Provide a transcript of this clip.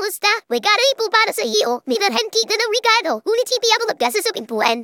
kamusta? May gari po para sa iyo. May narhenti na ng regalo. Ngunit hindi ako nagkasasabing buwan.